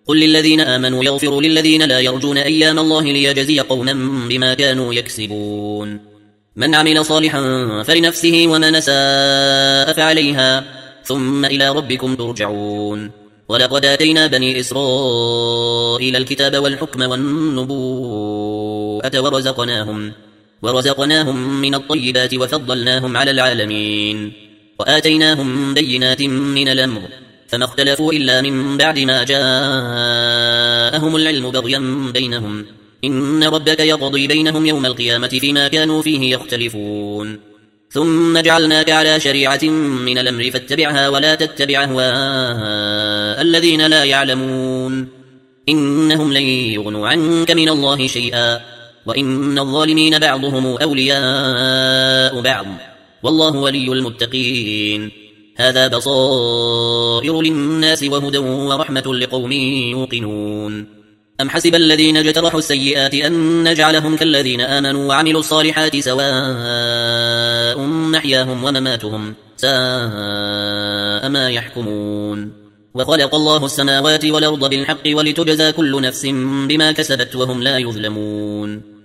قل للذين آمنوا يغفروا للذين لا يرجون أيام الله ليجزي قوما بما كانوا يكسبون. من عمل صالحا فلنفسه ومن أساء فعليها ثم إلى ربكم ترجعون. ولقد آتينا بني إسرائيل الكتاب والحكم والنبوءة ورزقناهم من الطيبات وفضلناهم على العالمين وآتيناهم بينات من الأمر فما اختلفوا إلا من بعد ما جاءهم العلم بغيا بينهم إن ربك يقضي بينهم يوم القيامة فيما كانوا فيه يختلفون. ثم جعلناك على شريعة من الأمر فاتبعها ولا تتبع أهواء الذين لا يعلمون إنهم لن يغنوا عنك من الله شيئا وإن الظالمين بعضهم أولياء بعض والله ولي المتقين. هذا بصائر للناس وهدى ورحمة لقوم يوقنون. أم حسب الذين اجترحوا السيئات أن نجعلهم كالذين آمنوا وعملوا الصالحات سواء محياهم ومماتهم ساء ما يحكمون. وخلق الله السماوات والأرض بالحق ولتجزى كل نفس بما كسبت وهم لا يظلمون.